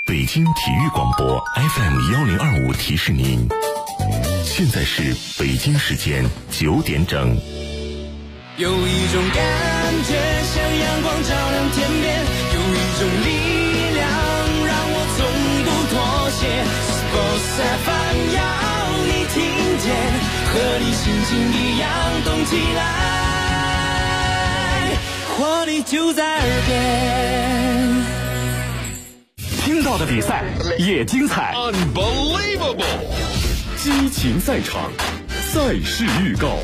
北京体育广播 FM1025提示您，现在是北京时间9点整。 有一种感觉像阳光照亮天边，有一种力量让我从不妥协。Sports FM 要你听见，和你心情一样动起来，活力就在耳边。 听到的比赛也精彩 ，Unbelievable！ 激情赛场，赛事预告。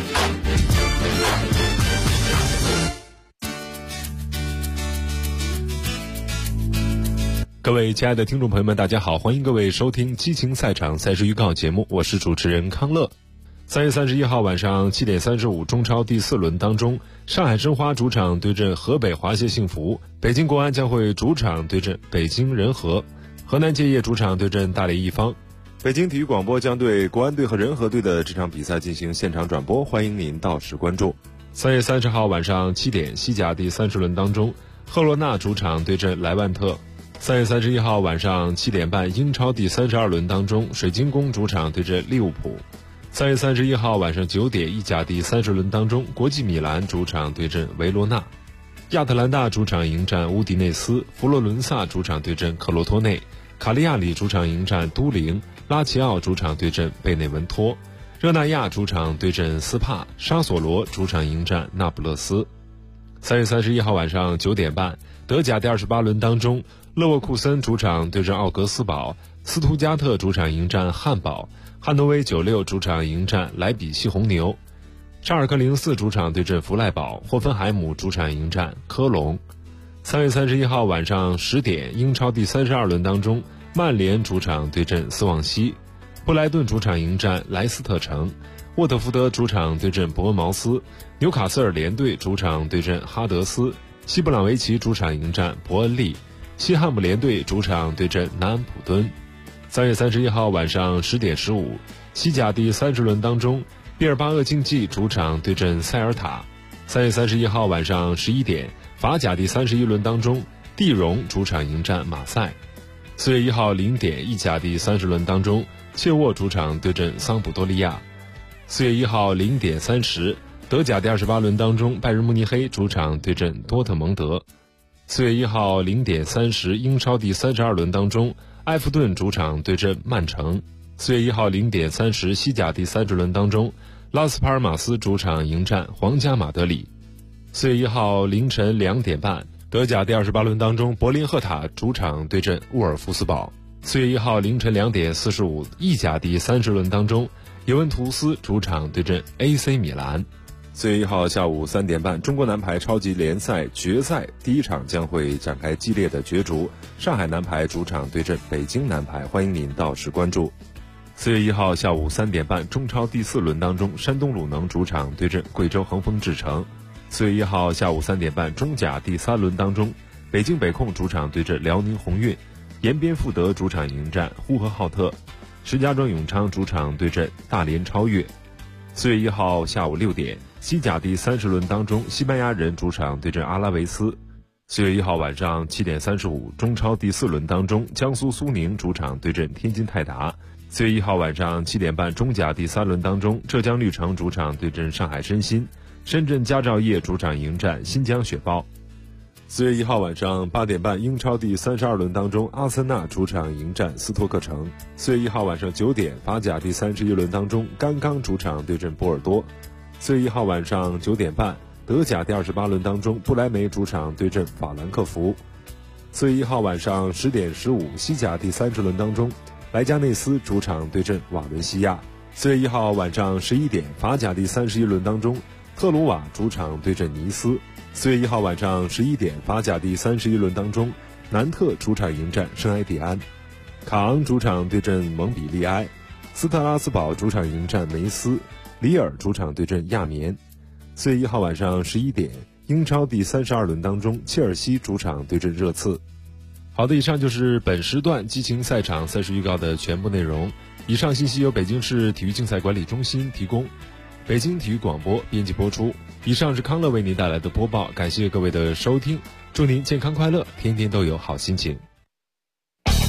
各位亲爱的听众朋友们，大家好，欢迎各位收听激情赛场赛事预告节目，我是主持人康乐。3月31号晚上7点35，中超第4轮当中，上海申花主场对阵河北华协幸福，北京国安将会主场对阵北京人和，河南建业主场对阵大连一方。北京体育广播将对国安队和人和队的这场比赛进行现场转播，欢迎您到时关注。3月30号晚上7点，西甲第30轮当中，赫罗纳主场对阵莱万特。3月31号晚上7点半，英超第32轮当中，水晶宫主场对阵利物浦。3月31号晚上9点，意甲第30轮当中，国际米兰主场对阵维罗纳，亚特兰大主场迎战乌迪内斯，佛罗伦萨主场对阵克罗托内，卡利亚里主场迎战都灵，拉齐奥主场对阵贝内文托，热那亚主场对阵斯帕，沙索罗主场迎战那不勒斯。3月31号晚上9点半，德甲第28轮当中，勒沃库森主场对阵奥格斯堡，斯图加特主场迎战汉堡，汉诺威96主场迎战莱比锡红牛，沙尔克04主场对阵弗赖堡，霍芬海姆主场迎战科隆。3月31号晚上10点，英超第32轮当中，曼联主场对阵斯旺西，布莱顿主场迎战莱斯特城，沃特福德主场对阵伯恩茅斯，纽卡斯尔联队主场对阵哈德斯，西布朗维奇主场迎战伯恩利，西汉姆联队主场对阵南安普敦。3月31号晚上10点15，西甲第30轮当中，毕尔巴鄂竞技主场对阵塞尔塔。3月31号晚上11点，法甲第31轮当中，蒂荣主场迎战马赛。4月1号0点，意甲第30轮当中，切沃主场对阵桑普多利亚。4月1号0点30，德甲第28轮当中，拜仁慕尼黑主场对阵多特蒙德。4月1号0点30，英超第32轮当中，埃弗顿主场对阵曼城。4月1号0点30，西甲第30轮当中，拉斯帕尔马斯主场迎战皇家马德里。4月1号凌晨2点半，德甲第28轮当中，柏林赫塔主场对阵沃尔夫斯堡。4月1号凌晨2点45，意甲第30轮当中，尤文图斯主场对阵 AC 米兰。4月1号下午3点半，中国男排超级联赛决赛第一场将会展开激烈的角逐，上海男排主场对阵北京男排，欢迎您到时关注。4月1号下午3点半，中超第4轮当中，山东鲁能主场对阵贵州恒丰智诚。4月1号下午3点半，中甲第3轮当中，北京北控主场对阵辽宁宏运，延边富德主场迎战呼和浩特，石家庄永昌主场对阵大连超越。4月1号下午6点，西甲第30轮当中，西班牙人主场对阵阿拉维斯。4月1号晚上7点35，中超第4轮当中，江苏苏宁主场对阵天津泰达。4月1号晚上7点半，中甲第3轮当中，浙江绿城主场对阵上海申鑫，深圳佳兆业主场迎战新疆雪豹。4月1号晚上8点半，英超第32轮当中，阿森纳主场迎战斯托克城。4月1号晚上9点，法甲第31轮当中，甘刚主场对阵波尔多。4月1号晚上9点半，德甲第28轮当中，不莱梅主场对阵法兰克福。4月1号晚上10点15，西甲第30轮当中，莱加内斯主场对阵瓦伦西亚。4月1号晚上11点，法甲第31轮当中，特鲁瓦主场对阵尼斯。4月1号晚上11点，法甲第31轮当中，南特主场迎战圣埃蒂安，卡昂主场对阵蒙彼利埃，斯特拉斯堡主场迎战梅斯，里尔主场对阵亚眠。4月1号晚上11点，英超第32轮当中，切尔西主场对阵热刺。好的，以上就是本时段激情赛场赛事预告的全部内容。以上信息由北京市体育竞赛管理中心提供，北京体育广播编辑播出。以上是康乐为您带来的播报，感谢各位的收听，祝您健康快乐，天天都有好心情。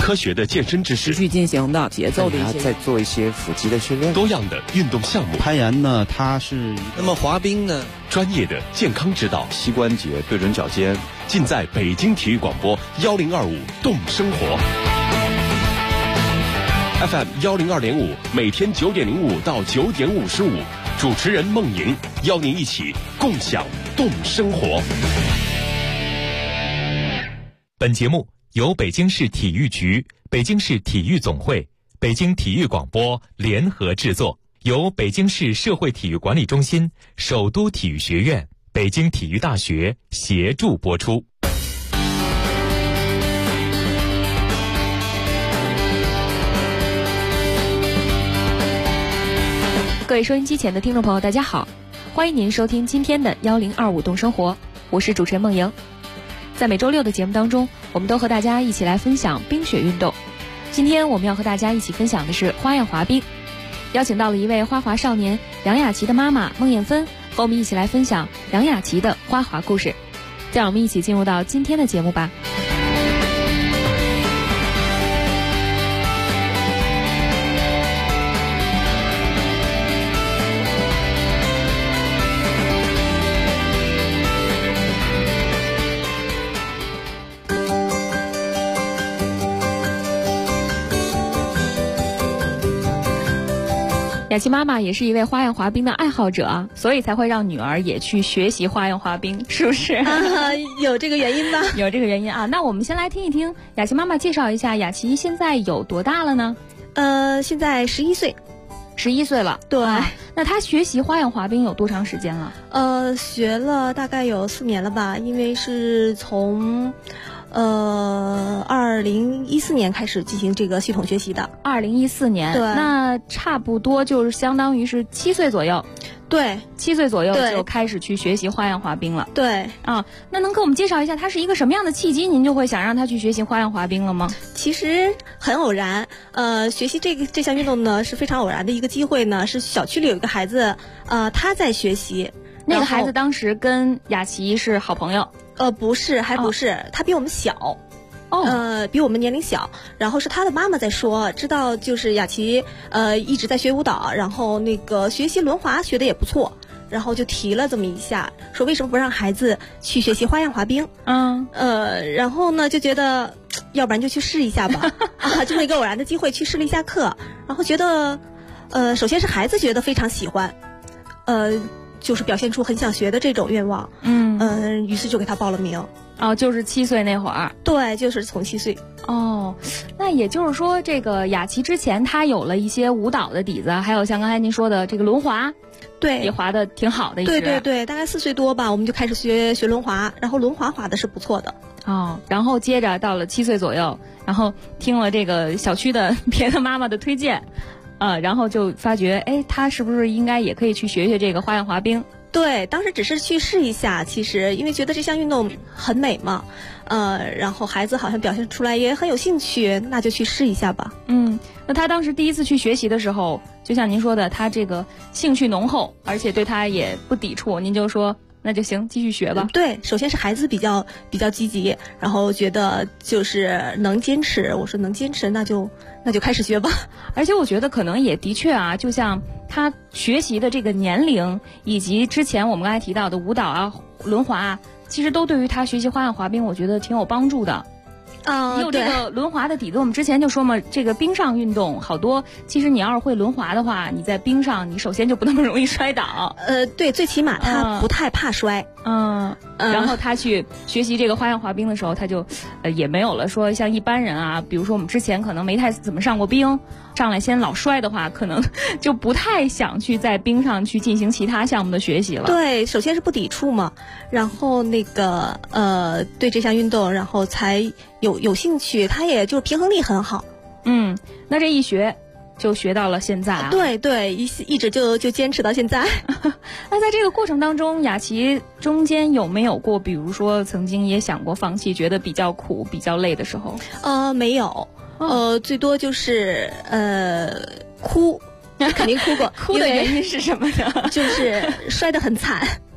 科学的健身知识， 持续进行的节奏的一些， 再做一些腹肌的训练， 多样的运动项目。 攀岩呢，它是那么滑冰呢， 专业的健康指导， 膝关节对准脚尖， 尽在北京体育广播1025动生活。FM 102.5，每天9点05到9点55，主持人孟莹邀您一起共享动生活。 本节目由北京市体育局、北京市体育总会、北京体育广播联合制作，由北京市社会体育管理中心、首都体育学院、北京体育大学协助播出。 各位收音机前的听众朋友，大家好，欢迎您收听今天的1025动生活，我是主持人孟莹。在每周六的节目当中，我们都和大家一起来分享冰雪运动。今天我们要和大家一起分享的是花样滑冰，邀请到了一位花滑少年梁雅琪的妈妈孟艳芬，和我们一起来分享梁雅琪的花滑故事。让我们一起进入到今天的节目吧。雅琪妈妈也是一位花样滑冰的爱好者啊，所以才会让女儿也去学习花样滑冰，是不是？ 有这个原因吧？ 有这个原因啊。那我们先来听一听雅琪妈妈介绍一下，雅琪现在有多大了呢？ 现在11岁。 11岁了。 对。 那她学习花样滑冰有多长时间了？ 学了大概有4年了吧，因为是从2014年开始进行这个系统学习的。 2014年， 对， 那差不多就是相当于是7岁左右。 对 ，7岁左右就开始去学习花样滑冰了。 对啊，那能给我们介绍一下，它是一个什么样的契机，您就会想让他去学习花样滑冰了吗？ 其实很偶然，学习这项运动呢是非常偶然的一个机会呢，是小区里有一个孩子，他在学习， 那个孩子当时跟雅琪是好朋友。 不是，还不是，他比我们小，比我们年龄小。然后是他的妈妈在说，知道就是雅琪一直在学舞蹈，然后那个学习轮滑学的也不错，然后就提了这么一下，说为什么不让孩子去学习花样滑冰？然后呢就觉得，要不然就去试一下吧，这么一个偶然的机会去试了一下课，然后觉得，首先是孩子觉得非常喜欢，就是表现出很想学的这种愿望，于是就给他报了名。 就是7岁那会儿。 对，就是从7岁。 那也就是说，这个雅琪之前她有了一些舞蹈的底子，还有像刚才您说的这个轮滑， 对， 也滑的挺好的。 对，大概4岁多吧，我们就开始学轮滑，然后轮滑滑的是不错的。 然后接着到了7岁左右，然后听了这个小区的别的妈妈的推荐。然后就发觉，他是不是应该也可以去学学这个花样滑冰？ 对，当时只是去试一下，其实因为觉得这项运动很美嘛，然后孩子好像表现出来也很有兴趣，那就去试一下吧。 那他当时第一次去学习的时候，就像您说的，他这个兴趣浓厚，而且对他也不抵触，您就说那就行，继续学吧。 对，首先是孩子比较积极，然后觉得就是能坚持，我说能坚持，那就开始学吧。 而且我觉得可能也的确啊，就像他学习的这个年龄，以及之前我们刚才提到的舞蹈啊、轮滑啊，其实都对于他学习花样滑冰，我觉得挺有帮助的。你有这个轮滑的底子，我们之前就说嘛，这个冰上运动好多，其实你要是会轮滑的话，你在冰上你首先就不那么容易摔倒。 对，最起码他不太怕摔。 然后他去学习这个花样滑冰的时候，他就也没有了说像一般人啊，比如说我们之前可能没太怎么上过冰，上来先老摔的话，可能就不太想去在冰上去进行其他项目的学习了。 对，首先是不抵触嘛，然后那个对这项运动，然后才有兴趣，他也就是平衡力很好。 那这一学就学到了现在啊。 对，一直就坚持到现在。 那在这个过程当中，雅琪中间有没有过，比如说曾经也想过放弃，觉得比较苦、比较累的时候？ 没有。最多就是哭，肯定哭过。 哭的原因是什么呢？ 就是摔得很惨。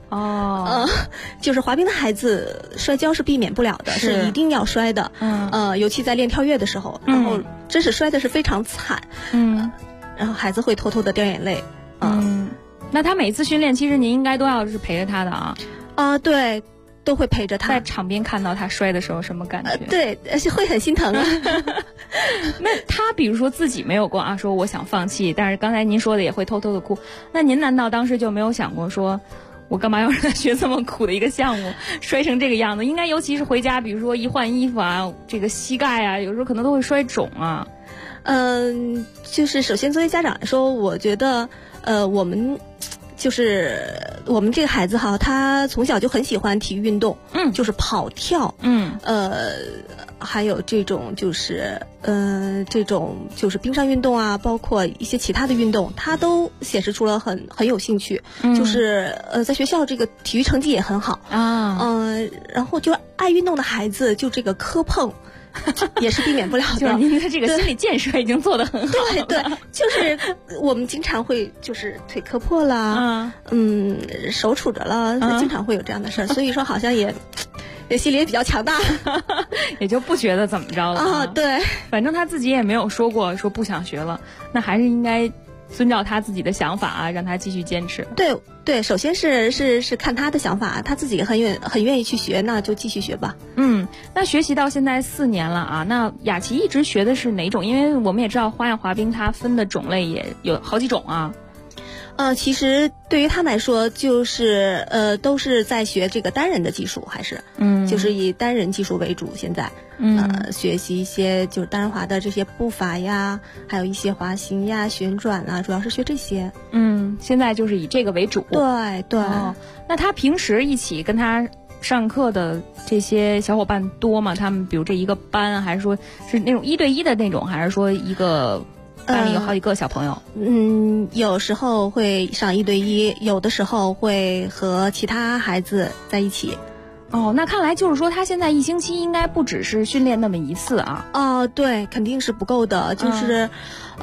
就是滑冰的孩子摔跤是避免不了的，是一定要摔的。尤其在练跳跃的时候，然后真是摔的是非常惨。然后孩子会偷偷的掉眼泪。 那他每次训练，其实您应该都要是陪着他的啊。 对。都会陪着他， 在场边看到他摔的时候什么感觉？ 对，而且会很心疼啊。 那他比如说自己没有过说我想放弃，但是刚才您说的也会偷偷的哭。那您难道当时就没有想过说，我干嘛要让他学这么苦的一个项目，摔成这个样子？应该尤其是回家，比如说一换衣服啊，这个膝盖啊，有时候可能都会摔肿啊。 就是首先作为家长来说，我觉得我们这个孩子哈，他从小就很喜欢体育运动，就是跑跳，还有这种就是冰上运动啊，包括一些其他的运动，他都显示出了很有兴趣，就是在学校这个体育成绩也很好然后就爱运动的孩子，就这个磕碰。也是避免不了的， 就是您的这个心理建设已经做得很好。 对，就是我们经常会就是腿磕破了，手杵着了，经常会有这样的事儿，所以说好像也心里也比较强大， 也就不觉得怎么着了对， 反正他自己也没有说过说不想学了，那还是应该遵照他自己的想法让他继续坚持。 对，首先是看他的想法，他自己很愿意去学，那就继续学吧。 那学习到现在4年了那雅琪一直学的是哪种？因为我们也知道花样滑冰它分的种类也有好几种其实对于他来说，就是都是在学这个单人的技术，还是就是以单人技术为主。现在学习一些就是单人滑的这些步伐呀，还有一些滑行呀、旋转啊，主要是学这些。 现在就是以这个为主。 对。 那他平时一起跟他上课的这些小伙伴多吗？他们比如这一个班，还是说是那种1对1的那种，还是说一个班里有好几个小朋友？ 有时候会上1对1，有的时候会和其他孩子在一起。 那看来就是说他现在1星期应该不只是训练那么1次对，肯定是不够的，就是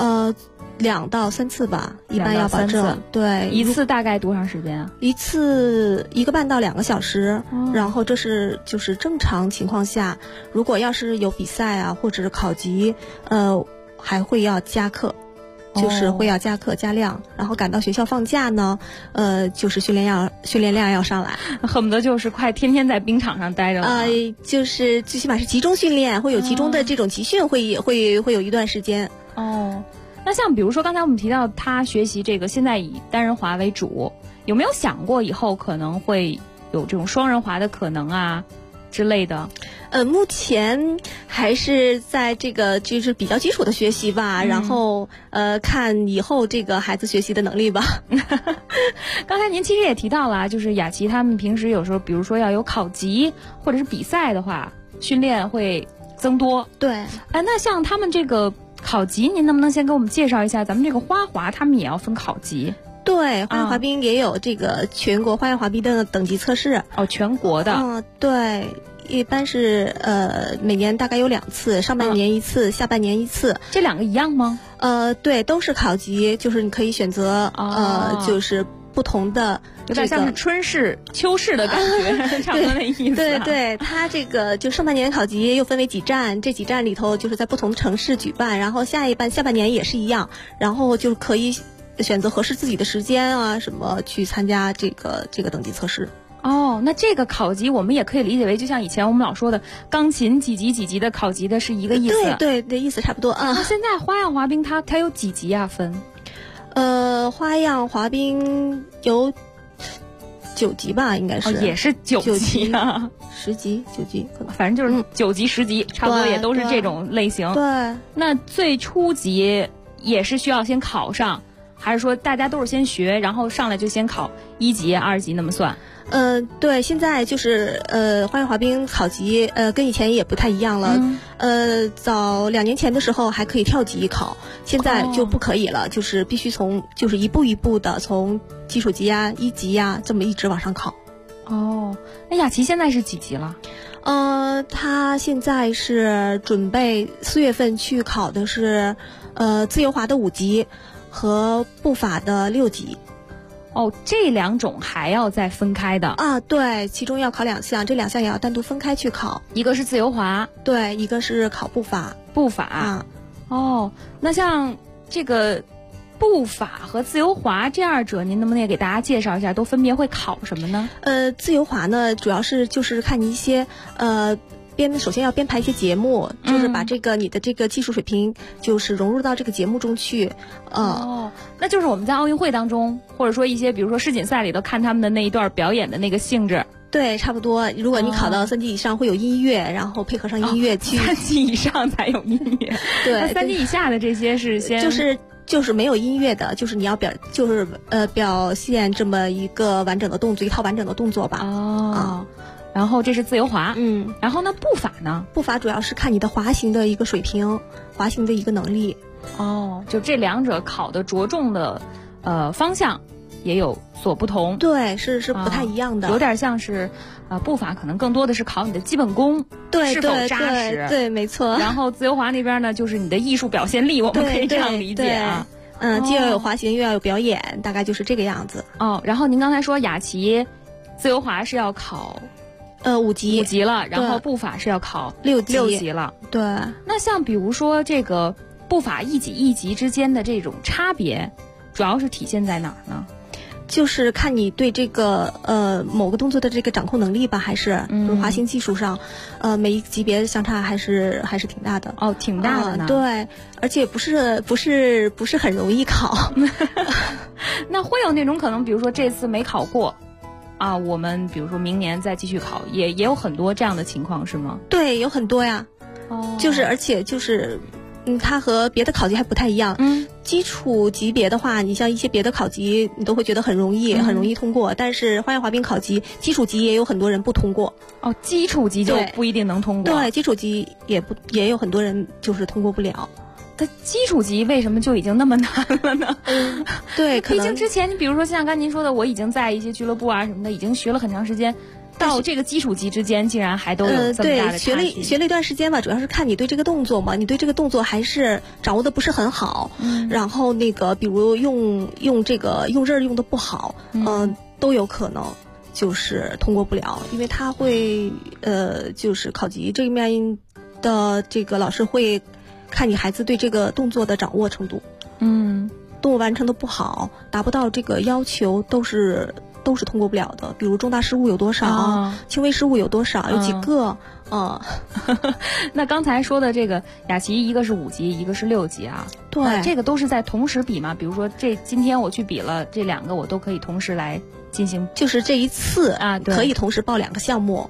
2到3次吧，一般要保证。对， 一次大概多长时间一次1个半到2个小时，然后这是就是正常情况下，如果要是有比赛啊或者是考级，还会要加课，就是会要加课加量，然后赶到学校放假呢，就是训练量要上来， 恨不得就是快天天在冰场上待着了。 就是最起码是集中训练，会有集中的这种集训，会有一段时间。 那像比如说刚才我们提到他学习这个现在以单人滑为主，有没有想过以后可能会有这种双人滑的可能之类的？ 目前还是在这个就是比较基础的学习吧，然后看以后这个孩子学习的能力吧。 刚才您其实也提到了，就是雅琪他们平时有时候比如说要有考级或者是比赛的话，训练会增多。 对， 那像他们这个考级，您能不能先给我们介绍一下？咱们这个花滑他们也要分考级？ 对，花样滑冰也有这个全国花样滑冰的等级测试。 全国的。 对，一般是每年大概有2次，上半年1次，下半年1次。 这2个一样吗？ 对，都是考级，就是你可以选择就是不同的， 有点像是春试、秋试的感觉，差不多那意思。 对，它这个就上半年考级又分为几站，这几站里头就是在不同的城市举办，然后下半年也是一样，然后就可以选择合适自己的时间什么去参加这个等级测试。 那这个考级我们也可以理解为，就像以前我们老说的钢琴几级的考级的是一个意思。 对，意思差不多那现在花样滑冰它有几级分？ 花样滑冰有9级吧，应该是。 也是9级 10级、9级， 反正就是9级、10级，差不多也都是这种类型。 对。 那最初级也是需要先考上，还是说大家都是先学，然后上来就先考1级、2级那么算？ 对，现在就是花样滑冰考级跟以前也不太一样了。早2年前的时候还可以跳级考，现在就不可以了，就是必须就是一步一步的从基础级1级这么一直往上考。 那雅琪现在是几级了？ 她现在是准备4月份去考的是自由滑的5级和步法的6级。 哦，这2种还要再分开的啊？对，其中要考2项，这2项也要单独分开去考。 一个是自由滑， 对，一个是考步法。 步法啊。哦，那像这个步法和自由滑这2者，您能不能也给大家介绍一下，都分别会考什么呢？ 自由滑呢，主要是就是看你一些首先要编排一些节目，就是把这个你的这个技术水平就是融入到这个节目中去。 那就是我们在奥运会当中，或者说一些比如说世锦赛里头看他们的那一段表演的那个性质。 对，差不多。如果你考到3级以上，会有音乐，然后配合上音乐去。 3级以上才有音乐。 对， 那3级以下的这些是先就是没有音乐的，就是你要表现这么一个完整的动作，一套完整的动作吧。 然后这是自由滑，然后呢步法呢？ 步法主要是看你的滑行的一个水平，滑行的一个能力。 就这2者考的着重的方向也有所不同。 对，是不太一样的。 有点像是步法可能更多的是考你的基本功， 对， 是否扎实。 对，没错。 然后自由滑那边呢，就是你的艺术表现力，我们可以这样理解啊。 既要有滑行，又要有表演，大概就是这个样子。 然后您刚才说雅琪自由滑是要考 5级了，然后步法是要考 6 级了。 对。 那像比如说这个步法一级之间的这种差别，主要是体现在哪儿呢？ 就是看你对这个某个动作的这个掌控能力吧，还是滑行技术上，每一个级别相差还是挺大的。 挺大的呢。 对，而且不是很容易考。 那会有那种可能，比如说这次没考过我们比如说明年再继续考，也有很多这样的情况是吗？ 对，有很多呀。而且它和别的考级还不太一样。基础级别的话，你像一些别的考级，你都会觉得很容易通过。但是花样滑冰考级基础级也有很多人不通过。 基础级就不一定能通过。 对，基础级也有很多人就是通过不了。 它基础级为什么就已经那么难了呢？ 对， 毕竟之前你比如说像刚才您说的，我已经在一些俱乐部什么的已经学了很长时间。到这个基础级之间，竟然还都有这么大的差距。 对，学了一段时间吧，主要是看你对这个动作嘛，你对这个动作还是掌握的不是很好。然后比如用刃用的不好，都有可能就是通过不了，因为他会就是考级这一面的这个老师会看你孩子对这个动作的掌握程度。动作完成的不好，达不到这个要求都是通过不了的。比如重大失误有多少，轻微失误有多少，有几个。 那刚才说的这个雅琪，一个是5级，一个是6级啊。 对， 这个都是在同时比吗？比如说今天我去比了这2个，我都可以同时来进行。 就是这一次可以同时报2个项目。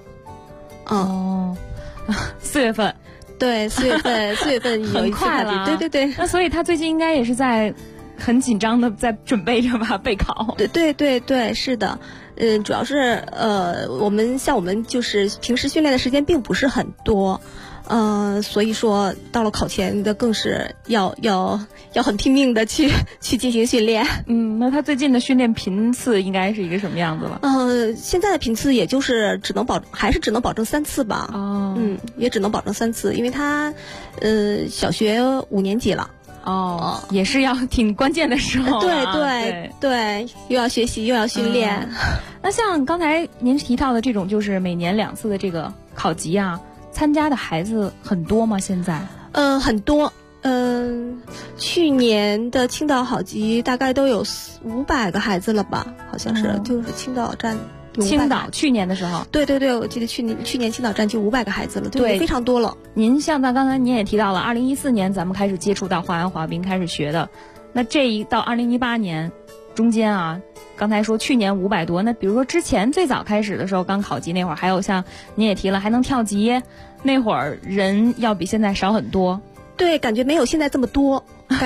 4月份。 对，4月份有一次快了。 对。 那所以他最近应该也是在很紧张的在准备着吧，备考。 对，是的。主要是我们就是平时训练的时间并不是很多，所以说到了考前的更是要很拼命的去进行训练。 那他最近的训练频次应该是一个什么样子了？ 现在的频次也就是只能保证3次吧。也只能保证3次，因为他小学5年级了。 也是要挺关键的时候。 对，又要学习又要训练。 那像刚才您提到的这种，就是每年2次的这个考级参加的孩子很多吗？现在？ 很多。去年的青岛考级大概都有500个孩子了吧？好像是，就是青岛站。 青岛去年的时候， 对，我记得去年青岛站就500个孩子了，对，非常多了。 您像刚才您也提到了，2014年咱们开始接触到花样滑冰，开始学的，那到2018年中间刚才说去年500多，那比如说之前最早开始的时候，刚考级那会儿，还有像您也提了还能跳级，那会儿人要比现在少很多。 对，感觉没有现在这么多，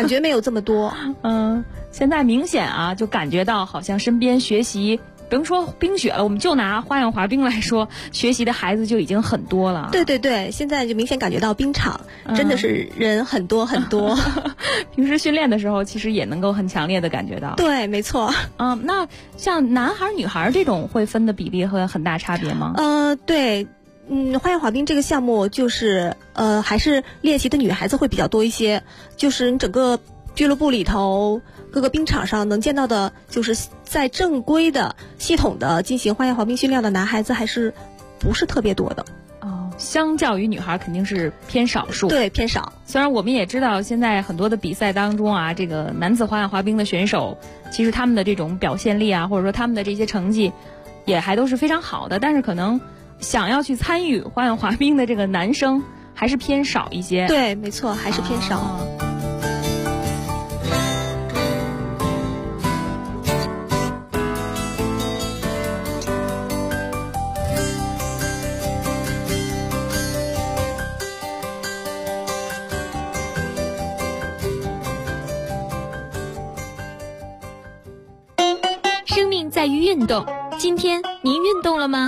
现在明显就感觉到好像身边学习。不用说冰雪了，我们就拿花样滑冰来说，学习的孩子就已经很多了。 对，现在就明显感觉到冰场真的是人很多很多。 平时训练的时候，其实也能够很强烈的感觉到。 对，没错。 那像男孩女孩这种会分的比例会很大差别吗？ 对。花样滑冰这个项目就是还是练习的女孩子会比较多一些，就是你整个俱乐部里头各个冰场上能见到的，就是在正规的系统的进行花样滑冰训练的男孩子还是不是特别多的。 相较于女孩肯定是偏少数。 对，偏少。 虽然我们也知道现在很多的比赛当中啊，这个男子花样滑冰的选手，其实他们的这种表现力啊，或者说他们的这些成绩也还都是非常好的，但是可能想要去参与花样滑冰的这个男生还是偏少一些。 对，没错，还是偏少。 生命在于运动，今天您运动了吗？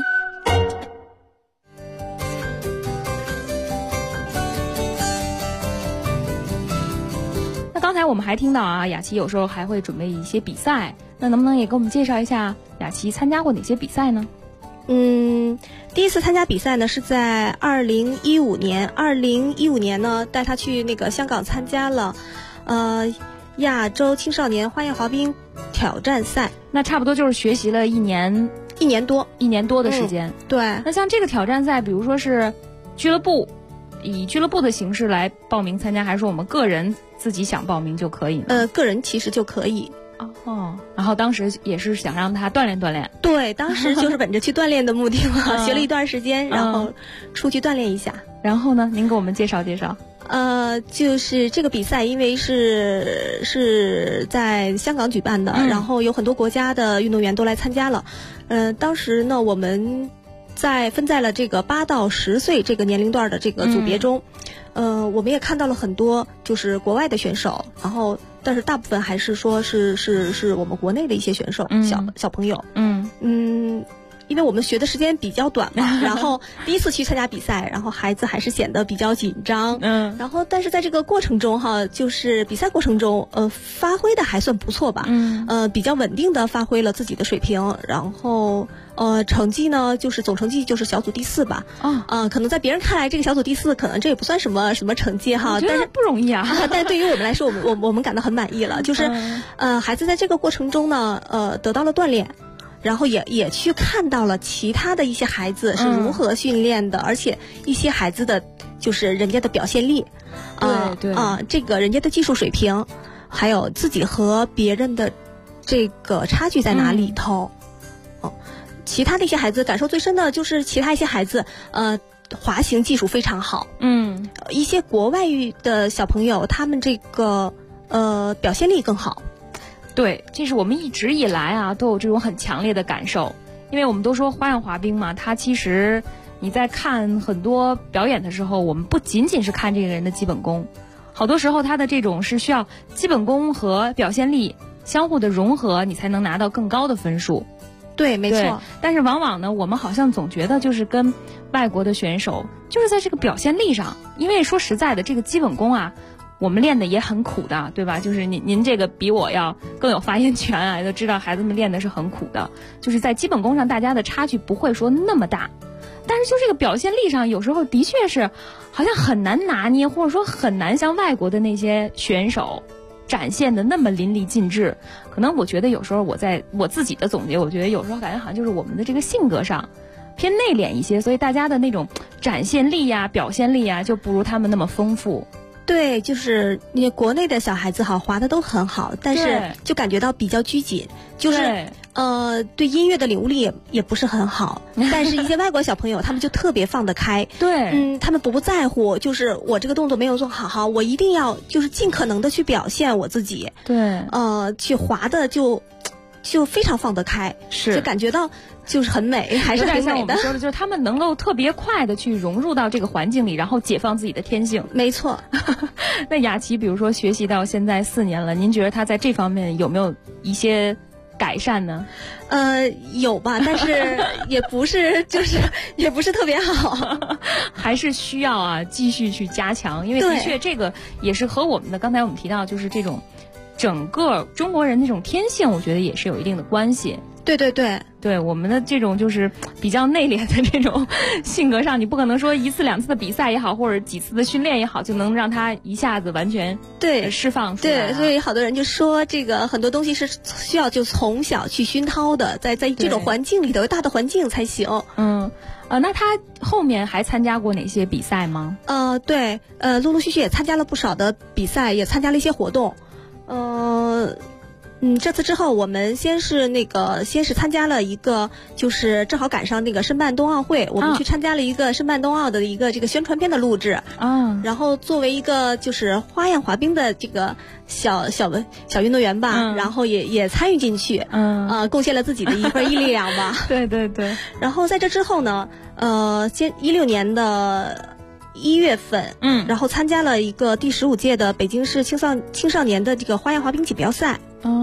那刚才我们还听到啊，雅琪有时候还会准备一些比赛，那能不能也给我们介绍一下雅琪参加过哪些比赛呢？ 第一次参加比赛呢是在2015年，2015年呢带他去那个香港参加了亚洲青少年花样滑冰挑战赛。 那差不多就是学习了一年多的时间。 对。 那像这个挑战赛，比如说是俱乐部以俱乐部的形式来报名参加，还是说我们个人自己想报名就可以呢？ 个人其实就可以。 然后当时也是想让他锻炼锻炼。 对，当时就是本着去锻炼的目的嘛，学了一段时间，然后出去锻炼一下。 然后呢，您给我们介绍介绍。 就是这个比赛，因为是在香港举办的，然后有很多国家的运动员都来参加了。当时呢，我们分在了这个8到10岁这个年龄段的这个组别中，我们也看到了很多就是国外的选手，然后但是大部分还是说是我们国内的一些选手，小朋友。因为我们学的时间比较短嘛，然后第一次去参加比赛，然后孩子还是显得比较紧张。然后但是在这个过程中哈，就是比赛过程中，发挥的还算不错吧。比较稳定的发挥了自己的水平，然后成绩呢，就是总成绩就是小组第4吧。可能在别人看来，这个小组第4可能这也不算什么成绩哈，但是不容易啊。 但是对于我们来说，我们感到很满意了。就是孩子在这个过程中呢，得到了锻炼。然后也去看到了其他的一些孩子是如何训练的，而且一些孩子的就是人家的表现力，这个人家的技术水平，还有自己和别人的这个差距在哪里头。其他的一些孩子感受最深的就是其他一些孩子滑行技术非常好。一些国外的小朋友他们这个表现力更好。 对，这是我们一直以来啊都有这种很强烈的感受，因为我们都说花样滑冰嘛，它其实你在看很多表演的时候，我们不仅仅是看这个人的基本功，好多时候他的这种是需要基本功和表现力相互的融合，你才能拿到更高的分数。 对，没错。 但是往往呢，我们好像总觉得就是跟外国的选手就是在这个表现力上，因为说实在的，这个基本功啊我们练的也很苦的，对吧？就是您这个比我要更有发言权啊，都知道孩子们练的是很苦的，就是在基本功上大家的差距不会说那么大，但是就这个表现力上有时候的确是好像很难拿捏，或者说很难像外国的那些选手展现的那么淋漓尽致。可能我觉得有时候我自己的总结，我觉得有时候感觉好像就是我们的这个性格上偏内敛一些，所以大家的那种展现力呀、表现力呀就不如他们那么丰富。 对，就是你国内的小孩子滑的都很好，但是就感觉到比较拘谨，就是对音乐的领悟力也不是很好。但是一些外国小朋友他们就特别放得开。 对， 他们不在乎，就是我这个动作没有做好，我一定要就是尽可能的去表现我自己。 对， 去滑的就非常放得开，就感觉到就是很美，还是挺美的。 像我们说的，就是他们能够特别快的去融入到这个环境里，然后解放自己的天性。 没错。 那雅琪，比如说学习到现在4年了，您觉得她在这方面有没有一些改善呢？ 有吧，但是也不是特别好， 还是需要啊继续去加强，因为的确这个也是和我们的刚才我们提到就是这种整个中国人那种天性，我觉得也是有一定的关系。 对对对对，我们的这种就是比较内敛的这种性格上，你不可能说1次2次的比赛也好，或者几次的训练也好，就能让他一下子完全释放出来。 对，所以好多人就说这个很多东西是需要就从小去熏陶的，在这种环境里头，大的环境才行。 那他后面还参加过哪些比赛吗？ 对，陆陆续续也参加了不少的比赛，也参加了一些活动。这次之后，我们先是参加了一个，就是正好赶上那个申办冬奥会，我们去参加了一个申办冬奥的一个这个宣传片的录制。然后作为一个就是花样滑冰的这个小运动员吧，然后也参与进去，贡献了自己的一份力量吧。 对对对。 然后在这之后呢，16年的1月份，然后参加了一个第15届的北京市青少年的这个花样滑冰锦标赛。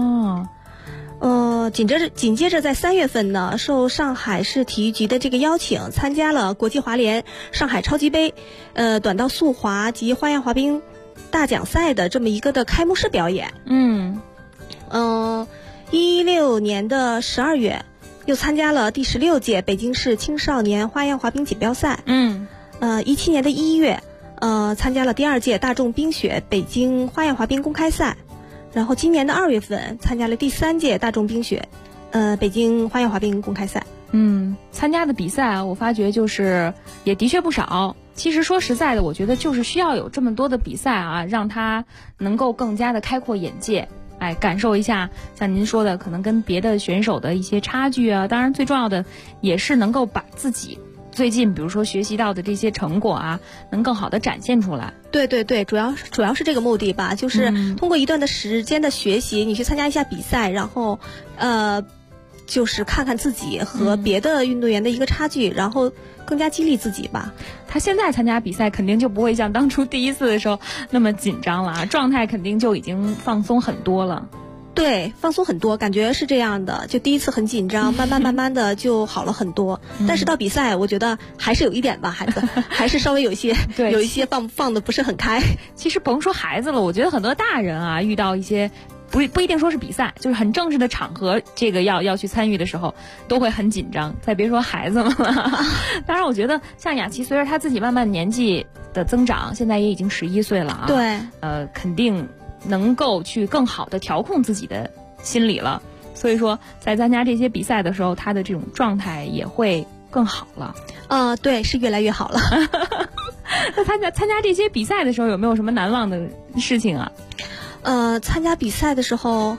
紧接着在3月份呢，受上海市体育局的这个邀请，参加了国际滑联上海超级杯短道速滑及花样滑冰大奖赛的这么一个的开幕式表演。16年的12月又参加了第16届北京市青少年花样滑冰锦标赛。17年的1月参加了第2届大众冰雪北京花样滑冰公开赛。然后今年的2月份参加了第3届大众冰雪北京花样滑冰公开赛。 参加的比赛啊，我发觉就是也的确不少。其实说实在的，我觉得就是需要有这么多的比赛啊，让他能够更加的开阔眼界，感受一下像您说的可能跟别的选手的一些差距啊。当然最重要的也是能够把自己最近比如说学习到的这些成果啊，能更好的展现出来。 对对对，主要是这个目的吧，就是通过一段的时间的学习，你去参加一下比赛，然后就是看看自己和别的运动员的一个差距，然后更加激励自己吧。 他现在参加比赛肯定就不会像当初第一次的时候那么紧张了，状态肯定就已经放松很多了。 对，放松很多，感觉是这样的。就第一次很紧张，慢慢的就好了很多。但是到比赛，我觉得还是有一点吧，孩子还是稍微有一些放的不是很开。 其实甭说孩子了，我觉得很多大人啊，遇到一些不一定说是比赛，就是很正式的场合，这个要去参与的时候，都会很紧张。再别说孩子们了。当然，我觉得像雅琪，随着他自己慢慢年纪的增长，现在也已经11岁了啊。 对， 肯定能够去更好的调控自己的心理了，所以说在参加这些比赛的时候，他的这种状态也会更好了。 对，是越来越好了。 那参加这些比赛的时候，有没有什么难忘的事情啊？ 参加比赛的时候，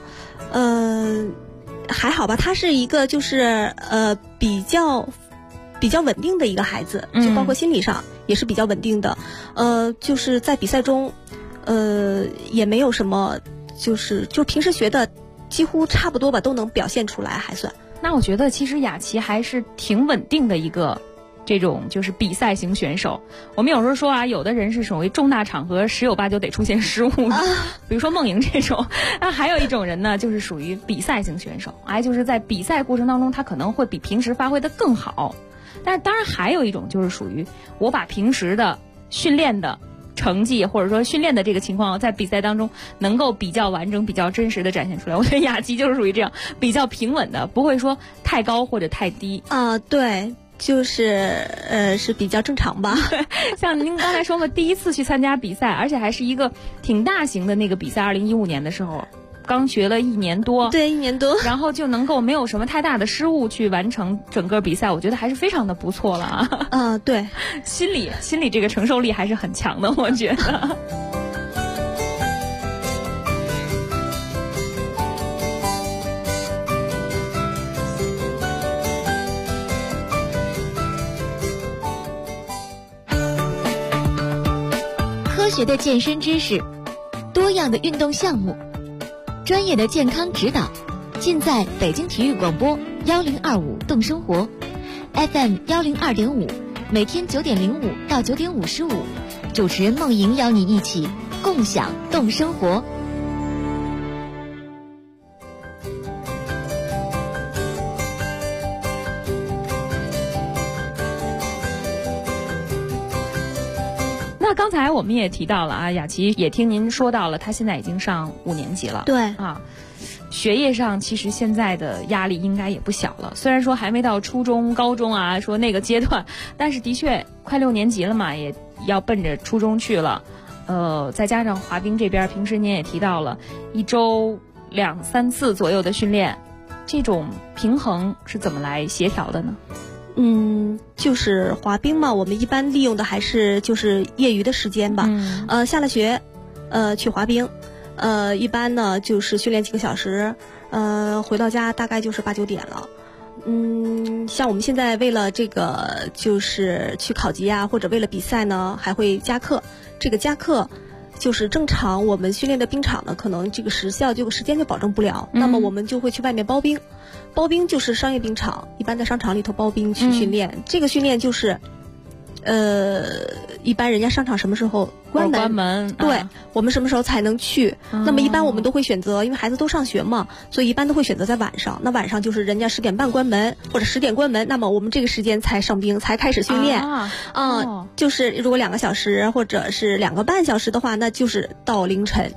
还好吧。他是一个就是比较稳定的一个孩子，就包括心理上也是比较稳定的。就是在比赛中。也没有什么，就平时学的几乎差不多吧，都能表现出来，还算。 那我觉得其实雅琪还是挺稳定的一个这种就是比赛型选手。我们有时候说啊，有的人是属于重大场合10有8就得出现失误，比如说梦莹这种。那还有一种人呢，就是属于比赛型选手，就是在比赛过程当中，他可能会比平时发挥得更好。但是当然还有一种就是属于我把平时的训练的成绩或者说训练的这个情况在比赛当中能够比较完整比较真实的展现出来。我觉得雅琪就是属于这样比较平稳的，不会说太高或者太低。 对，就是是比较正常吧。 像您刚才说过第一次去参加比赛，而且还是一个挺大型的那个比赛，2015年的时候刚学了1年多。 对，1年多， 然后就能够没有什么太大的失误去完成整个比赛，我觉得还是非常的不错了啊。 对， 心理这个承受力还是很强的，我觉得。 科学的健身知识，多样的运动项目，专业的健康指导，尽在北京体育广播1025动生活 FM 102.5，每天9点05到9点55，主持人梦莹邀你一起共享动生活。 那刚才我们也提到了啊，雅琪也听您说到了，她现在已经上5年级了。 对啊。 学业上其实现在的压力应该也不小了。虽然说还没到初中、高中啊，说那个阶段，但是的确快6年级了嘛，也要奔着初中去了。再加上滑冰这边，平时您也提到了1周2、3次左右的训练，这种平衡是怎么来协调的呢？ 就是滑冰嘛，我们一般利用的还是就是业余的时间吧。下了学，去滑冰，一般呢就是训练几个小时，回到家大概就是8、9点了。像我们现在为了这个就是去考级啊，或者为了比赛呢，还会加课。这个加课就是正常我们训练的冰场呢，可能这个时间就保证不了，那么我们就会去外面包冰。包冰就是商业冰场，一般在商场里头包冰去训练。这个训练就是一般人家商场什么时候关门，对，我们什么时候才能去？那么一般我们都会选择，因为孩子都上学嘛，所以一般都会选择在晚上。那晚上就是人家10点半关门或者10点关门，那么我们这个时间才上冰，才开始训练。就是如果2个小时或者是2个半小时的话，那就是到凌晨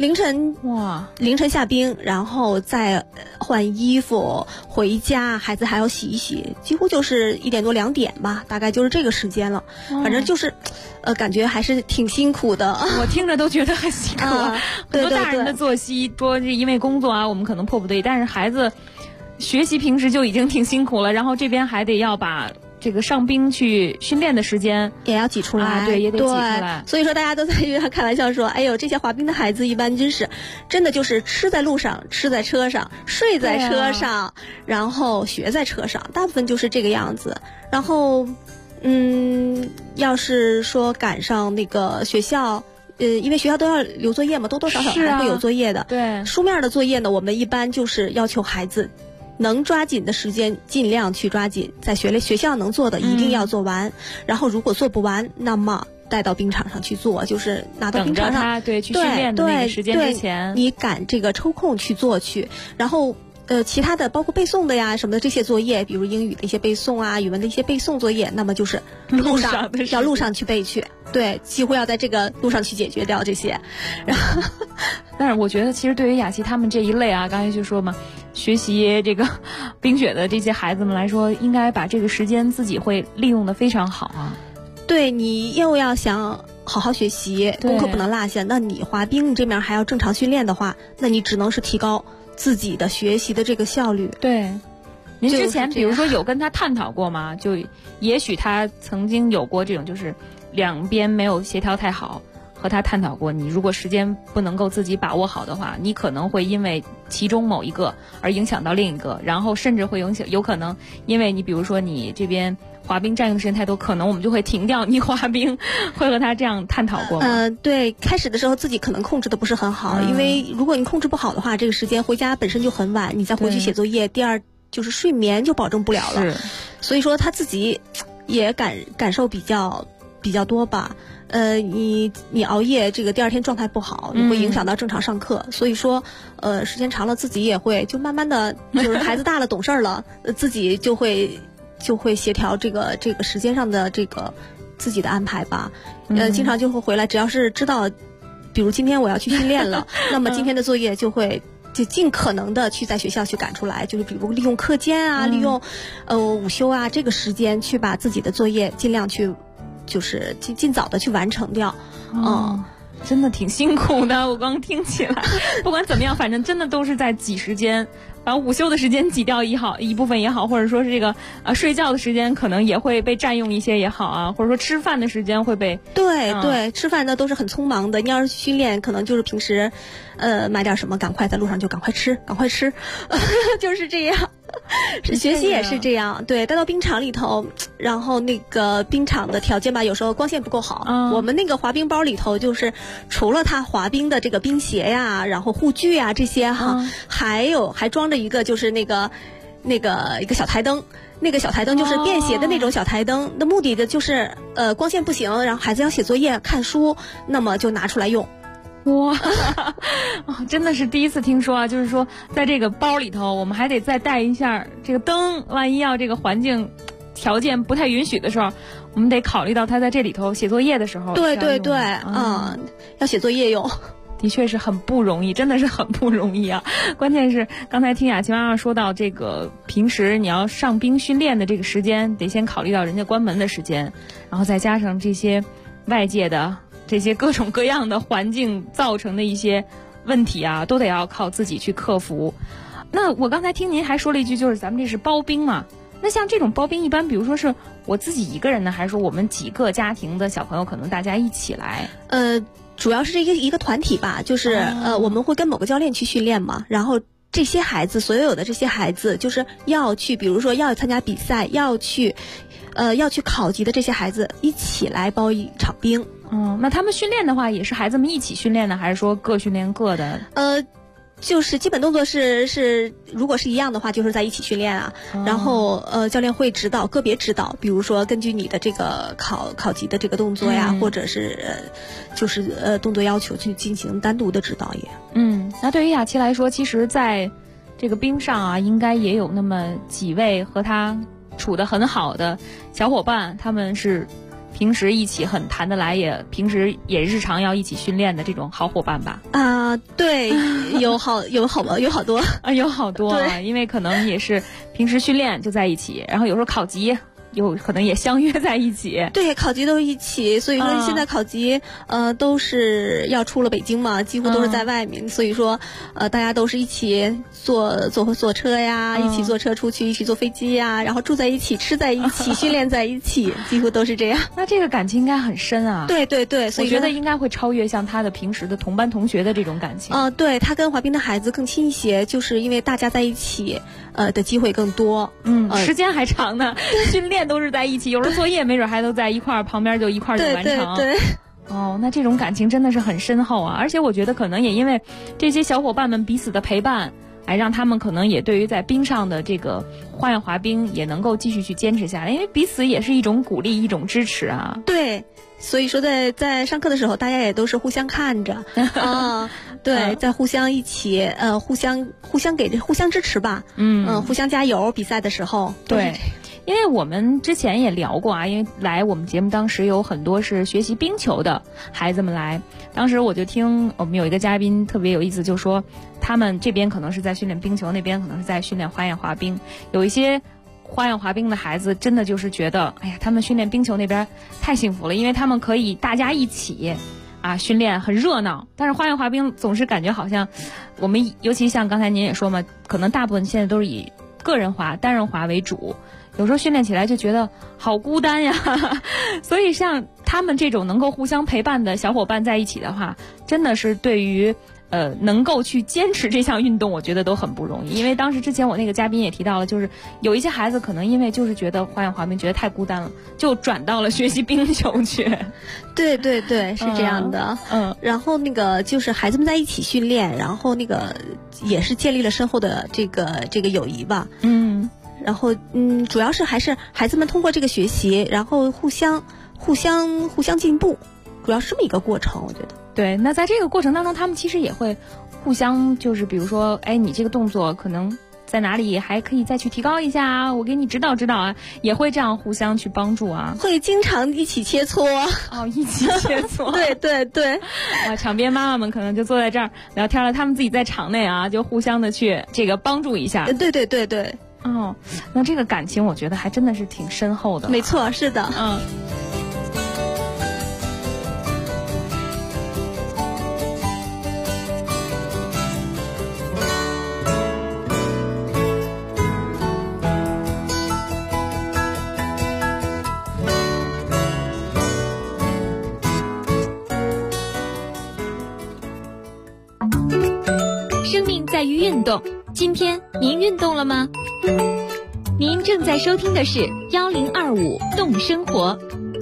下冰，然后再换衣服回家，孩子还要洗一洗，几乎就是1点多2点吧，大概就是这个时间了。反正就是感觉还是挺辛苦的， 我听着都觉得很辛苦。很多大人的作息说是因为工作啊，我们可能迫不得已，但是孩子学习平时就已经挺辛苦了，然后这边还得要把这个上冰去训练的时间也要挤出来， 对，也得挤出来。 所以说大家都在开玩笑说，哎呦，这些滑冰的孩子一般真的就是吃在路上，吃在车上，睡在车上，然后学在车上，大部分就是这个样子。然后要是说赶上那个学校，因为学校都要留作业嘛，多多少少还会有作业的。 对， 书面的作业呢，我们一般就是要求孩子能抓紧的时间尽量去抓紧，在学校能做的一定要做完，然后如果做不完，那么带到冰场上去做，就是拿到冰场上， 对，去训练的那个时间之前， 你赶这个抽空去做去，然后。其他的包括背诵的呀什么的这些作业，比如英语的一些背诵啊，语文的一些背诵作业，那么就是路上去背去，对，几乎要在这个路上去解决掉这些。然后， 但是我觉得其实对于雅琪他们这一类啊，刚才就说嘛，学习这个冰雪的这些孩子们来说，应该把这个时间自己会利用的非常好啊。 对，你又要想好好学习，功课不能落下，那你滑冰你这面还要正常训练的话，那你只能是提高自己的学习的这个效率。 对，您之前比如说有跟他探讨过吗？就也许他曾经有过这种就是两边没有协调太好，和他探讨过，你如果时间不能够自己把握好的话，你可能会因为其中某一个而影响到另一个，然后甚至会有可能因为你比如说你这边滑冰占用的时间太多，可能我们就会停掉你滑冰。会和他这样探讨过吗？ 对，开始的时候自己可能控制的不是很好，因为如果你控制不好的话，这个时间回家本身就很晚，你再回去写作业，第二就是睡眠就保证不了了。所以说他自己也感受比较多吧。你熬夜，这个第二天状态不好，你会影响到正常上课。所以说，时间长了自己也会就慢慢的，就是孩子大了懂事了，自己就会协调这个时间上的这个自己的安排吧。经常就会回来，只要是知道，比如今天我要去训练了，那么今天的作业就尽可能的去在学校去赶出来，就是比如利用课间啊，利用午休啊这个时间去把自己的作业尽量去。就是尽早的去完成掉， 真的挺辛苦的。我刚听起来，不管怎么样，反正真的都是在挤时间，把午休的时间挤掉一部分也好，或者说是这个睡觉的时间可能也会被占用一些也好啊，或者说吃饭的时间会被对，吃饭呢都是很匆忙的。你要是训练，可能就是平时买点什么，赶快在路上就赶快吃，就是这样。学习也是这样，对，带到冰场里头，然后那个冰场的条件吧，有时候光线不够好。我们那个滑冰包里头，就是除了它滑冰的这个冰鞋呀，然后护具啊这些哈，还装着一个就是那个一个小台灯。那个小台灯就是便携的那种小台灯，那目的的就是光线不行，然后孩子要写作业、看书，那么就拿出来用。 哇，真的是第一次听说啊！就是说，在这个包里头，我们还得再带一下这个灯，万一要这个环境条件不太允许的时候，我们得考虑到他在这里头写作业的时候。 对，要写作业用。 的确是很不容易，真的是很不容易啊！关键是刚才听雅琪妈妈说到这个，平时你要上冰训练的这个时间，得先考虑到人家关门的时间，然后再加上这些外界的这些各种各样的环境造成的一些问题啊，都得要靠自己去克服。那我刚才听您还说了一句，就是咱们这是包冰嘛？那像这种包冰，一般比如说是我自己一个人呢，还是说我们几个家庭的小朋友可能大家一起来？ 主要是这一个团体吧，就是我们会跟某个教练去训练嘛，然后这些孩子，所有的这些孩子，就是要去，比如说要参加比赛，要去考级的这些孩子一起来包一场冰。 那他们训练的话，也是孩子们一起训练呢，还是说各训练各的？ 就是基本动作是，如果是一样的话，就是在一起训练啊。然后教练会指导，个别指导，比如说根据你的这个考级的这个动作呀，或者是动作要求去进行单独的指导也。 那对于雅琪来说，其实在这个冰上啊，应该也有那么几位和他处得很好的小伙伴，他们是平时一起很谈得来，也平时也日常要一起训练的这种好伙伴吧？ 对，有好多啊， 有好多啊，因为可能也是平时训练就在一起，然后有时候考级有可能也相约在一起。 对，考级都一起，所以说现在考级都是要出了北京嘛，几乎都是在外面，所以说大家都是一起坐车呀，一起坐车出去，一起坐飞机呀，然后住在一起，吃在一起，训练在一起，几乎都是这样。 那这个感情应该很深啊。 对对对，所以我觉得应该会超越像他的平时的同班同学的这种感情。 对，他跟滑冰的孩子更亲一些，就是因为大家在一起的机会更多， 时间还长呢，训练都是在一起，有时候作业没准还都在一块儿，旁边就一块儿就完成。 对。 那这种感情真的是很深厚啊！而且我觉得可能也因为这些小伙伴们彼此的陪伴，让他们可能也对于在冰上的这个花样滑冰也能够继续去坚持下来，因为彼此也是一种鼓励，一种支持啊。 对。所以说在上课的时候，大家也都是互相看着对，在互相一起互相支持吧，互相加油。比赛的时候， 对，因为我们之前也聊过啊，因为来我们节目当时有很多是学习冰球的孩子们来，当时我就听我们有一个嘉宾特别有意思，就说他们这边可能是在训练冰球，那边可能是在训练花样滑冰，有一些花样滑冰的孩子真的就是觉得，哎呀，他们训练冰球那边太幸福了，因为他们可以大家一起训练很热闹。但是花样滑冰总是感觉好像我们，尤其像刚才您也说嘛，可能大部分现在都是以个人滑、单人滑为主，有时候训练起来就觉得好孤单呀。所以像他们这种能够互相陪伴的小伙伴在一起的话，真的是对于能够去坚持这项运动，我觉得都很不容易。因为当时之前我那个嘉宾也提到了，就是有一些孩子可能因为就是觉得花样滑冰觉得太孤单了，就转到了学习冰球去。 对对对，是这样的。然后那个就是孩子们在一起训练，然后那个也是建立了深厚的这个友谊吧。然后主要是还是孩子们通过这个学习，然后互相进步，主要是这么一个过程，我觉得。 对，那在这个过程当中，他们其实也会互相，就是比如说，你这个动作可能在哪里还可以再去提高一下啊，我给你指导指导啊，也会这样互相去帮助啊， 会经常一起切磋。 一起切磋。 对对对。 场边妈妈们可能就坐在这儿聊天了，他们自己在场内就互相的去这个帮助一下。 对对对对。 那这个感情我觉得还真的是挺深厚的。 没错，是的。 生命在于运动，今天您运动了吗？您正在收听的是1025动生活。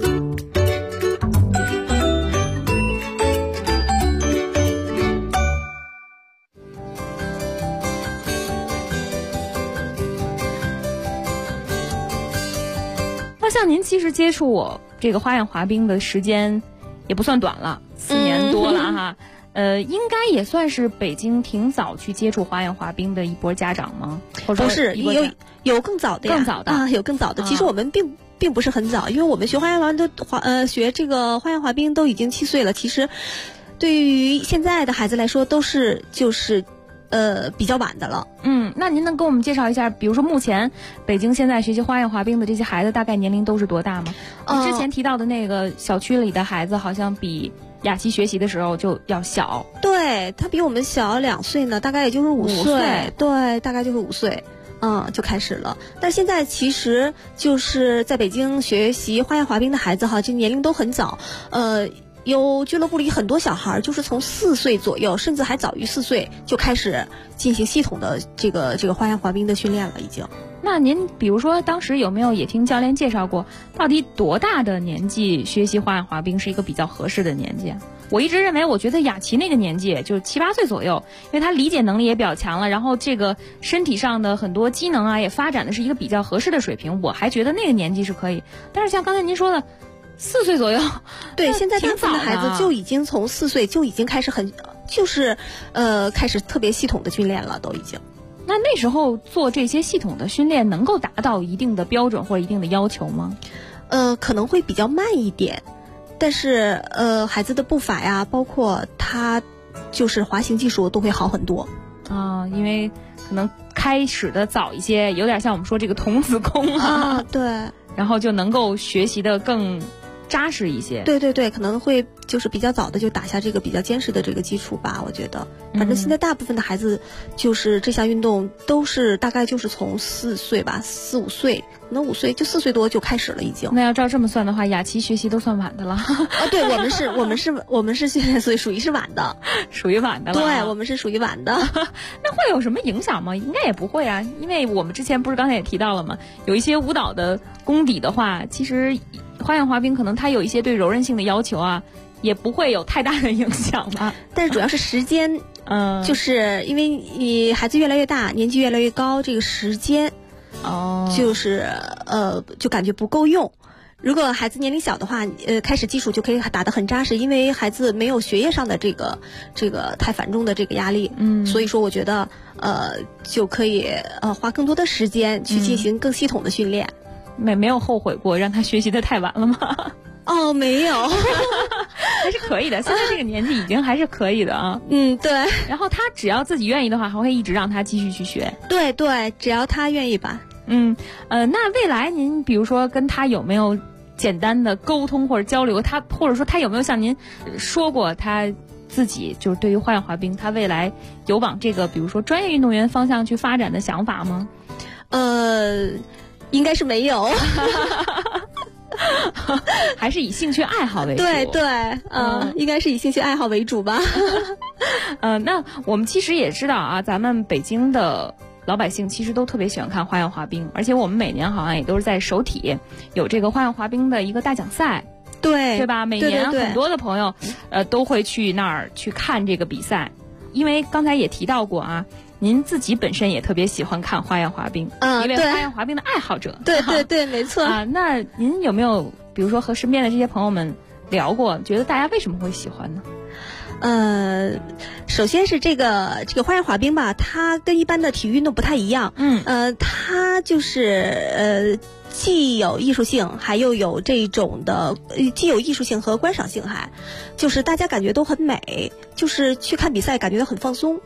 那像您其实接触我这个花样滑冰的时间也不算短了，4年多了哈。应该也算是北京挺早去接触花样滑冰的一波家长吗？或者不是，有更早的呀， 更早的有更早的。其实我们并不是很早，因为我们学花样滑冰学这个花样滑冰都已经7岁了。其实对于现在的孩子来说都是就是比较晚的了。 那您能给我们介绍一下，比如说目前北京现在学习花样滑冰的这些孩子大概年龄都是多大吗？之前提到的那个小区里的孩子好像比雅琪学习的时候就要小。 对，他比我们小2岁呢，大概也就是5岁。对，大概就是5岁。就开始了。但现在其实就是在北京学习花样滑冰的孩子哈，这年龄都很早。有俱乐部里很多小孩就是从4岁左右，甚至还早于4岁就开始进行系统的这个花样滑冰的训练了，已经。 那您比如说当时有没有也听教练介绍过，到底多大的年纪学习花样滑冰是一个比较合适的年纪？我一直认为，我觉得雅琪那个年纪就7、8岁左右，因为她理解能力也比较强了，然后这个身体上的很多机能啊也发展的是一个比较合适的水平，我还觉得那个年纪是可以。但是像刚才您说的4岁左右， 对，现在大部分的孩子就已经从4岁就已经开始开始特别系统的训练了，都已经。 那时候做这些系统的训练能够达到一定的标准或者一定的要求吗？ 可能会比较慢一点，但是孩子的步伐呀，包括他就是滑行技术都会好很多因为可能开始的早一些，有点像我们说这个童子功对， 然后就能够学习的更扎实一些。 对，可能会就是比较早的就打下这个比较坚实的这个基础吧，我觉得。反正现在大部分的孩子就是这项运动都是大概就是从4岁吧，4、5岁，可能5岁就4岁多就开始了已经。 那要照这么算的话，雅琪学习都算晚的了。 对，我们是现在所以属于是晚的， 属于晚的了。 对，我们是属于晚的。 那会有什么影响吗？应该也不会啊，因为我们之前不是刚才也提到了吗？有一些舞蹈的功底的话，其实花样滑冰可能它有一些对柔韧性的要求啊，也不会有太大的影响吧。 但是主要是时间，就是因为你孩子越来越大，年纪越来越高，这个时间，就是就感觉不够用。如果孩子年龄小的话，开始基础就可以打得很扎实，因为孩子没有学业上的这个太繁重的这个压力，所以说我觉得就可以花更多的时间去进行更系统的训练。 没有后悔过让他学习的太晚了吗？ 没有， 还是可以的。现在这个年纪已经还是可以的啊。 对。 然后他只要自己愿意的话，还会一直让他继续去学。 对，只要他愿意吧。 那未来您比如说跟他有没有简单的沟通或者交流？他或者说他有没有向您说过他自己就是对于花样滑冰，他未来有往这个比如说专业运动员方向去发展的想法吗？ 应该是没有。 还是以兴趣爱好为主。 对，应该是以兴趣爱好为主吧。 那我们其实也知道啊，咱们北京的老百姓其实都特别喜欢看花样滑冰，而且我们每年好像也都是在首体有这个花样滑冰的一个大奖赛。对吧？每年很多的朋友都会去那儿去看这个比赛，因为刚才也提到过啊，您自己本身也特别喜欢看花样滑冰，一位花样滑冰的爱好者。 对，没错啊。那您有没有比如说和身边的这些朋友们聊过，觉得大家为什么会喜欢呢？ 首先是这个花样滑冰吧，它跟一般的体育运动不太一样。它就是既有艺术性，还有这种的既有艺术性和观赏性，还就是大家感觉都很美，就是去看比赛感觉到很放松。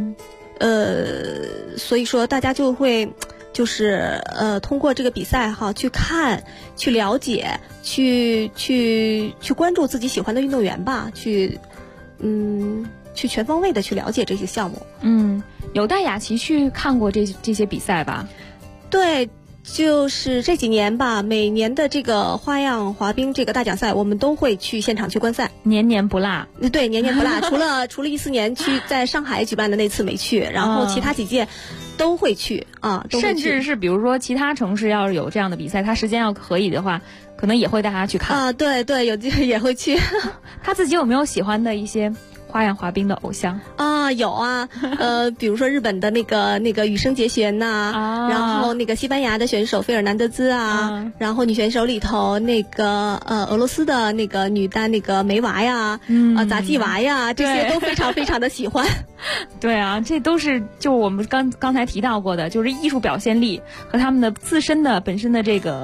所以说大家就会就是通过这个比赛哈去看、去了解、去关注自己喜欢的运动员吧，去全方位的去了解这些项目。 有带雅琪去看过这些比赛吧？ 对，就是这几年吧，每年的这个花样滑冰这个大奖赛，我们都会去现场去观赛， 年年不落。 对，年年不落。除了14年去在上海举办的那次没去，然后其他几届都会去啊， 甚至是比如说其他城市要是有这样的比赛，他时间要可以的话，可能也会带他去看啊。对，有机会也会去。 他自己有没有喜欢的一些花样滑冰的偶像啊？有啊，比如说日本的那个羽生结弦呐，然后那个西班牙的选手费尔南德兹啊，然后女选手里头那个俄罗斯的那个女单那个梅娃呀，杂技娃呀，这些都非常非常的喜欢。 对啊，这都是就我们刚才提到过的，就是艺术表现力和他们的自身的本身的这个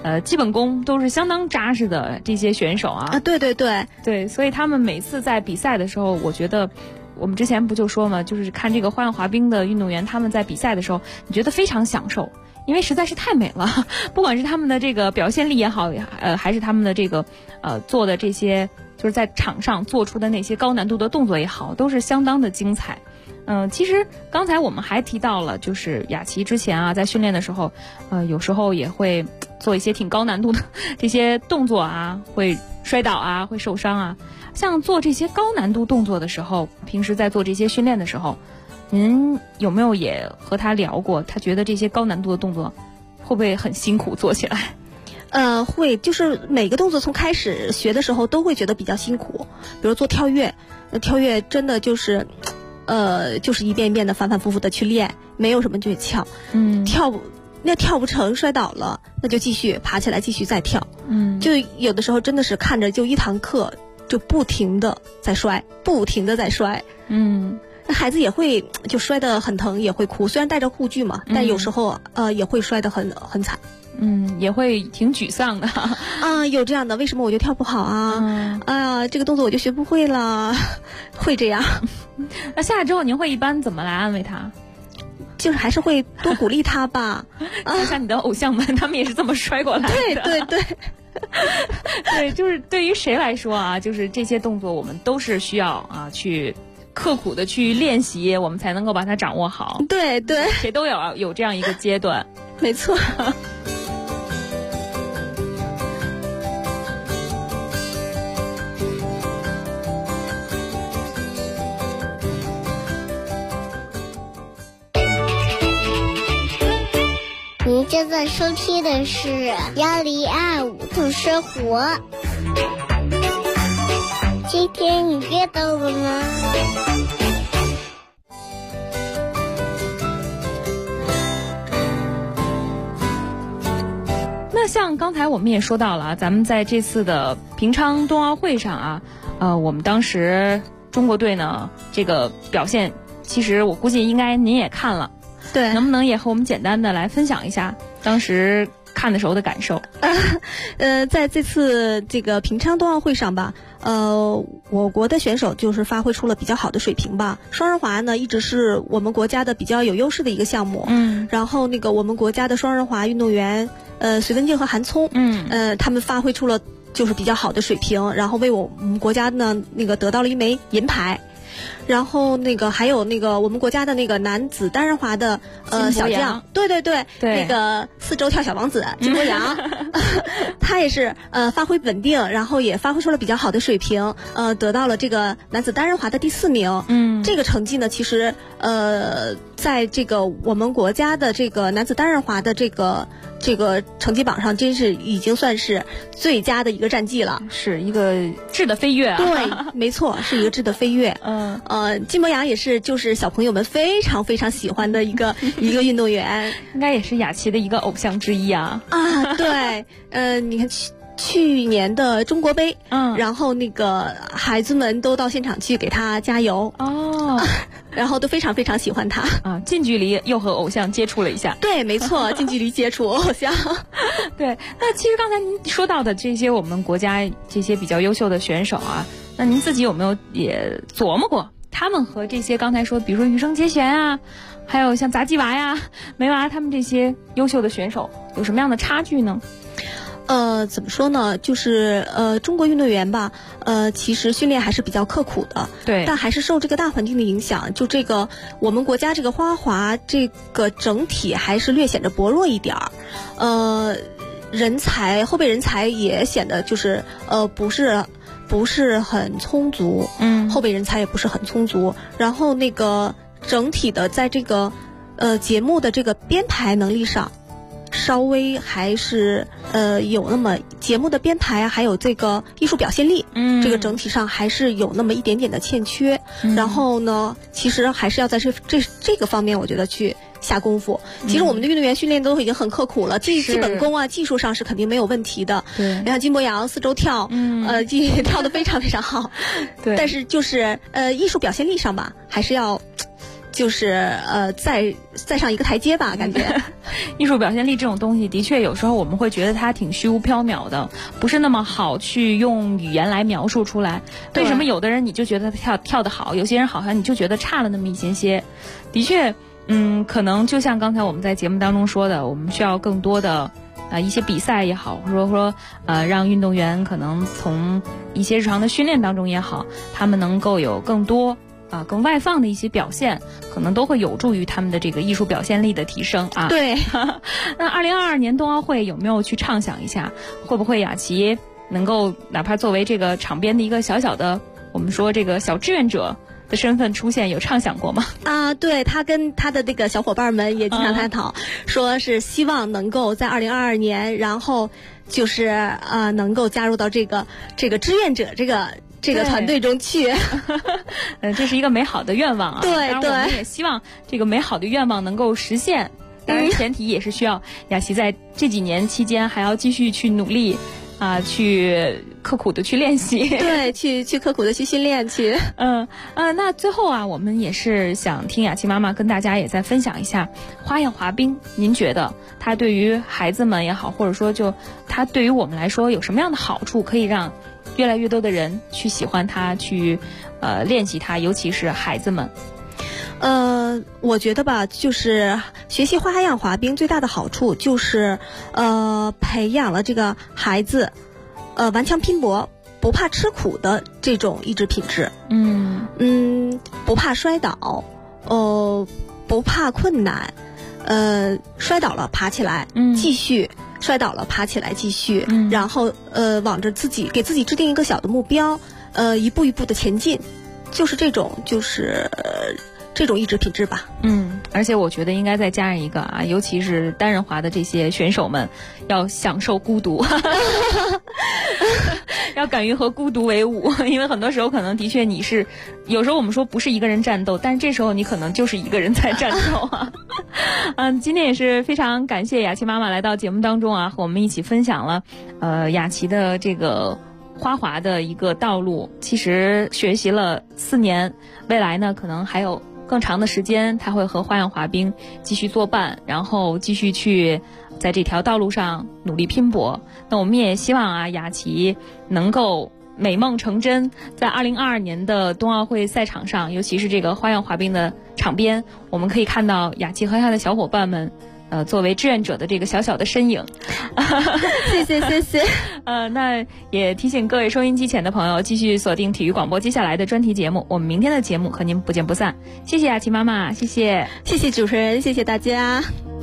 基本功都是相当扎实的这些选手啊。 对， 所以他们每次在比赛的时候，我觉得我们之前不就说嘛，就是看这个花样滑冰的运动员，他们在比赛的时候，你觉得非常享受。因为实在是太美了，不管是他们的这个表现力也好，还是他们的这个做的这些就是在场上做出的那些高难度的动作也好，都是相当的精彩。其实刚才我们还提到了，就是雅琪之前啊在训练的时候，有时候也会做一些挺高难度的这些动作啊，会摔倒啊，会受伤啊。像做这些高难度动作的时候，平时在做这些训练的时候，您有没有也和他聊过？他觉得这些高难度的动作会不会很辛苦做起来？ 会，就是每个动作从开始学的时候都会觉得比较辛苦。比如做跳跃，跳跃真的就是一遍一遍的反反复复的去练，没有什么诀窍。跳不成摔倒了，那就继续爬起来继续再跳。就有的时候真的是看着就一堂课就不停的在摔，孩子也会就摔得很疼，也会哭，虽然带着护具嘛，但有时候也会摔得很惨。 也会挺沮丧的有这样的，为什么我就跳不好啊？这个动作我就学不会了，会这样。 那下来之后您会一般怎么来安慰他？ 就是还是会多鼓励他吧。 像你的偶像们，他们也是这么摔过来的。 对。 对，就是对于谁来说啊，就是这些动作我们都是需要去刻苦的去练习，我们才能够把它掌握好。 对， 谁都有这样一个阶段。 没错。 您正在收听的是1025度生活。今天你阅到了吗？ 那像刚才我们也说到了，咱们在这次的平昌冬奥会上我们当时中国队呢这个表现，其实我估计应该您也看了。 对， 能不能也和我们简单的来分享一下当时看的时候的感受？ 在这次这个平昌冬奥会上吧，我国的选手就是发挥出了比较好的水平吧。双人滑呢一直是我们国家的比较有优势的一个项目。然后那个我们国家的双人滑运动员隋文静和韩聪，他们发挥出了就是比较好的水平，然后为我们国家呢那个得到了1枚银牌。然后那个还有那个我们国家的那个男子单人滑的小将，对，那个4周跳小王子金博洋，他也是发挥稳定，然后也发挥出了比较好的水平，得到了这个男子单人滑的第4名。这个成绩呢，其实在这个我们国家的这个男子单人滑的这个成绩榜上，真是已经算是最佳的一个战绩了， 是一个质的飞跃啊！ 对，没错，是一个质的飞跃。金博洋也是就是小朋友们非常非常喜欢的一个运动员， 应该也是雅琪的一个偶像之一啊！ 对，你看去年的中国杯，然后那个孩子们都到现场去给他加油然后都非常非常喜欢他近距离又和偶像接触了一下。 对，没错，近距离接触偶像。 对，那其实刚才您说到的这些我们国家这些比较优秀的选手啊，那您自己有没有也琢磨过他们和这些刚才说比如说羽生结弦啊，还有像杂技娃呀、梅娃他们这些优秀的选手有什么样的差距呢？ 怎么说呢？就是中国运动员吧，其实训练还是比较刻苦的， 对， 但还是受这个大环境的影响，就这个我们国家这个花滑这个整体还是略显着薄弱一点儿，后备人才也显得就是不是很充足，后备人才也不是很充足，然后那个整体的在这个节目的这个编排能力上。稍微还是有那么节目的编排还有这个艺术表现力，这个整体上还是有那么一点点的欠缺。然后呢，其实还是要在这个方面，我觉得去下功夫。其实我们的运动员训练都已经很刻苦了，基本功啊、技术上是肯定没有问题的。 对， 你看金博洋4周跳，跳得非常非常好。 对， 但是就是艺术表现力上吧，还是要。 就是再上一个台阶吧，感觉。 艺术表现力这种东西，的确有时候我们会觉得它挺虚无缥缈的，不是那么好去用语言来描述出来。为什么有的人你就觉得他跳得好，有些人好像你就觉得差了那么一些些？的确，可能就像刚才我们在节目当中说的，我们需要更多的一些比赛也好，或者说让运动员可能从一些日常的训练当中也好，他们能够有更多更外放的一些表现，可能都会有助于他们的这个艺术表现力的提升啊。 对。 那2022年冬奥会有没有去畅想一下，会不会雅琪能够哪怕作为这个场边的一个小小的，我们说这个小志愿者的身份出现，有畅想过吗？ 对，他跟他的这个小伙伴们也经常探讨，说是希望能够在2022年，然后就是能够加入到这个志愿者这个团队中去。 这是一个美好的愿望啊。 对， 当然我们也希望这个美好的愿望能够实现。当然前提也是需要雅琪在这几年期间还要继续去努力去刻苦的去练习。 对，去刻苦的去训练去。 那最后我们也是想听雅琪妈妈跟大家也再分享一下花样滑冰，您觉得它对于孩子们也好，或者说就它对于我们来说有什么样的好处，可以让越来越多的人去喜欢它，去练习它，尤其是孩子们？ 我觉得吧，就是学习花样滑冰最大的好处就是培养了这个孩子顽强拼搏、不怕吃苦的这种意志品质。不怕摔倒，不怕困难，摔倒了爬起来，继续。摔倒了爬起来继续，然后往着给自己制定一个小的目标，一步一步的前进，就是这种意志品质吧。 而且我觉得应该再加上一个尤其是单人滑的这些选手们，要享受孤独。要敢于和孤独为伍，因为很多时候可能的确你是，有时候我们说不是一个人战斗，但是这时候你可能就是一个人在战斗啊。今天也是非常感谢雅琪妈妈来到节目当中和我们一起分享了雅琪的这个花滑的一个道路。其实学习了4年，未来呢可能还有更长的时间，他会和花样滑冰继续作伴，然后继续去在这条道路上努力拼搏。那我们也希望雅琪能够美梦成真，在2022年的冬奥会赛场上，尤其是这个花样滑冰的场边，我们可以看到雅琪和他的小伙伴们作为志愿者的这个小小的身影。 谢谢。 那也提醒各位收音机前的朋友继续锁定体育广播接下来的专题节目，我们明天的节目和您不见不散。谢谢雅琪妈妈，谢谢主持人，谢谢大家。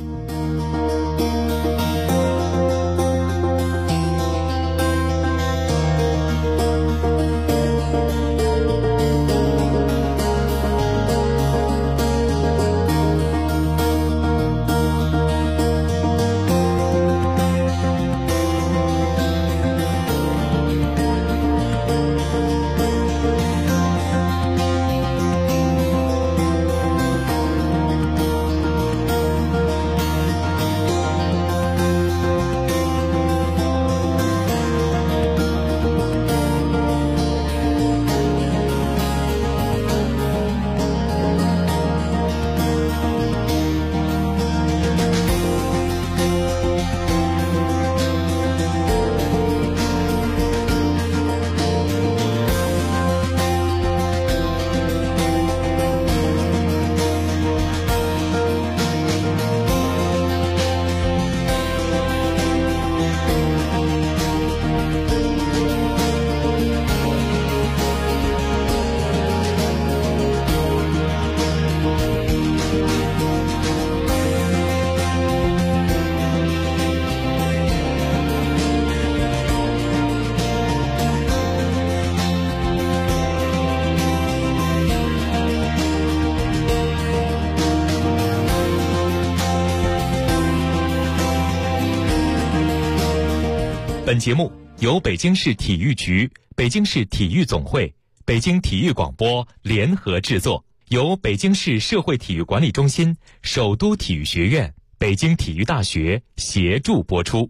本节目由北京市体育局、北京市体育总会、北京体育广播联合制作，由北京市社会体育管理中心、首都体育学院、北京体育大学协助播出。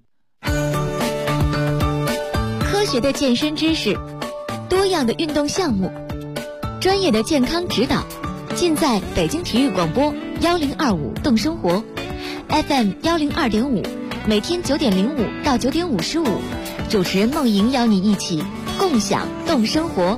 科学的健身知识，多样的运动项目，专业的健康指导， 尽在北京体育广播1025动生活 FM 102.5，每天9:05到9:55，主持人梦莹邀你一起共享动生活。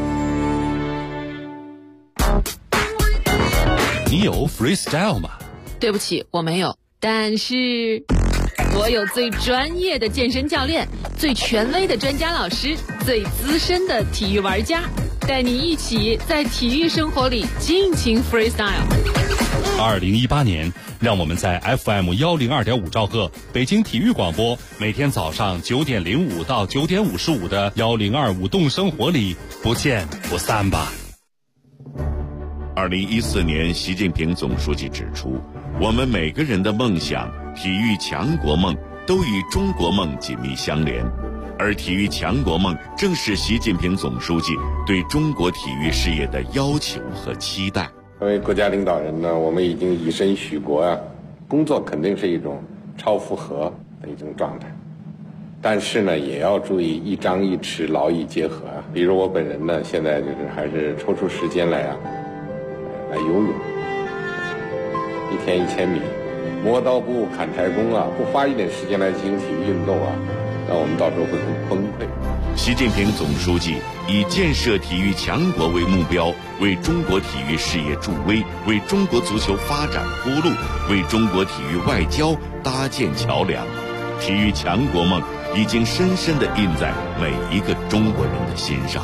你有 freestyle 吗？ 对不起，我没有，但是我有最专业的健身教练，最权威的专家老师，最资深的体育玩家，带你一起在体育生活里尽情 freestyle。 2018年，让我们在 FM 102.5兆赫北京体育广播，每天早上9:05到9:55的1025动生活里不见不散吧。2014年，习近平总书记指出，我们每个人的梦想、体育强国梦都与中国梦紧密相连，而体育强国梦正是习近平总书记对中国体育事业的要求和期待。 作为国家领导人呢，我们已经以身许国啊，工作肯定是一种超负荷的一种状态，但是呢，也要注意一张一弛，劳逸结合啊。比如我本人呢，现在就是还是抽出时间来游泳，1天1000米，磨刀不误砍柴工啊，不花一点时间来进行体育运动啊，那我们到时候会很崩溃。 习近平总书记以建设体育强国为目标，为中国体育事业助威，为中国足球发展铺路，为中国体育外交搭建桥梁。体育强国梦已经深深地印在每一个中国人的心上。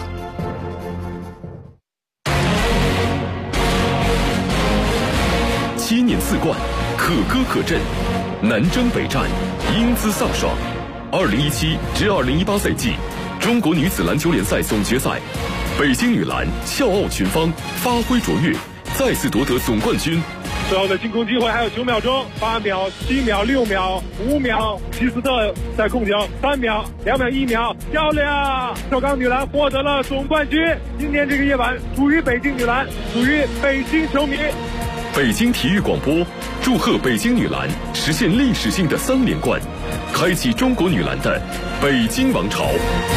7年4冠，可歌可阵，南征北战，英姿飒爽。2017至2018赛季中国女子篮球联赛总决赛，北京女篮笑傲群芳，发挥卓越，再次夺得总冠军。 最后的进攻机会还有9秒钟，8秒、7秒、6秒、5秒，齐斯特在控球，3秒、2秒、1秒，漂亮！首钢女篮获得了总冠军。今天这个夜晚属于北京女篮，属于北京球迷。 北京体育广播祝贺北京女篮实现历史性的3连冠，开启中国女篮的北京王朝。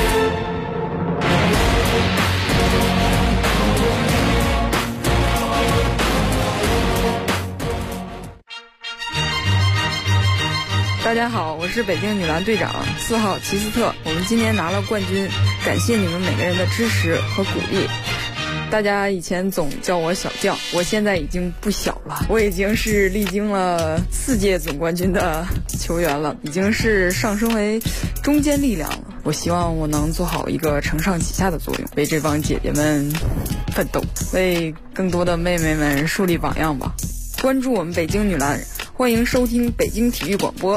大家好，我是北京女篮队长4号齐斯特。我们今年拿了冠军，感谢你们每个人的支持和鼓励。大家以前总叫我小将，我现在已经不小了，我已经是历经了4届总冠军的球员了，已经是上升为中坚力量了。我希望我能做好一个承上启下的作用，为这帮姐姐们奋斗，为更多的妹妹们树立榜样吧。关注我们北京女篮，欢迎收听北京体育广播。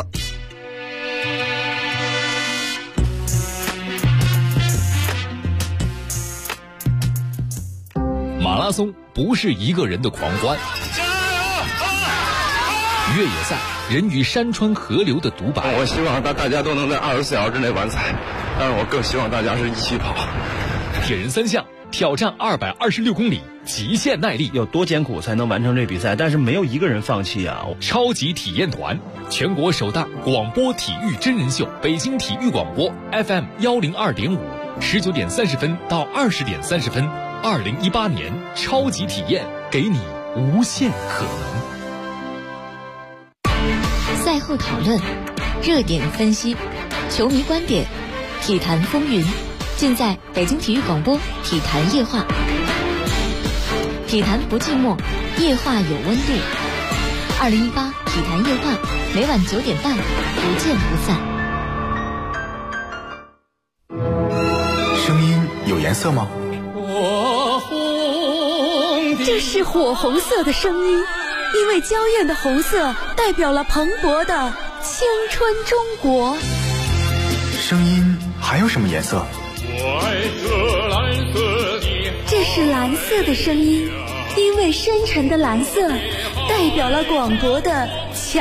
马拉松不是一个人的狂欢，越野赛人与山川河流的独白。 我希望大家都能在24小时之内完赛，但是我更希望大家是一起跑。 铁人3项挑战226公里，极限耐力， 有多艰苦才能完成这比赛？但是没有一个人放弃啊！ 超级体验团，全国首档广播体育真人秀，北京体育广播 FM 102.5，19点30分到20点30分。2018年超级体验，给你无限可能。赛后讨论，热点分析，球迷观点，体坛风云，尽在北京体育广播体坛夜话。体坛不寂寞，夜话有温度。2018体坛夜话，每晚9点半，不见不散。 声音有颜色吗？ 这是火红色的声音，因为娇艳的红色代表了蓬勃的青春中国。 声音还有什么颜色？ 我爱这蓝色的。这是蓝色的声音，因为深沉的蓝色代表了广博的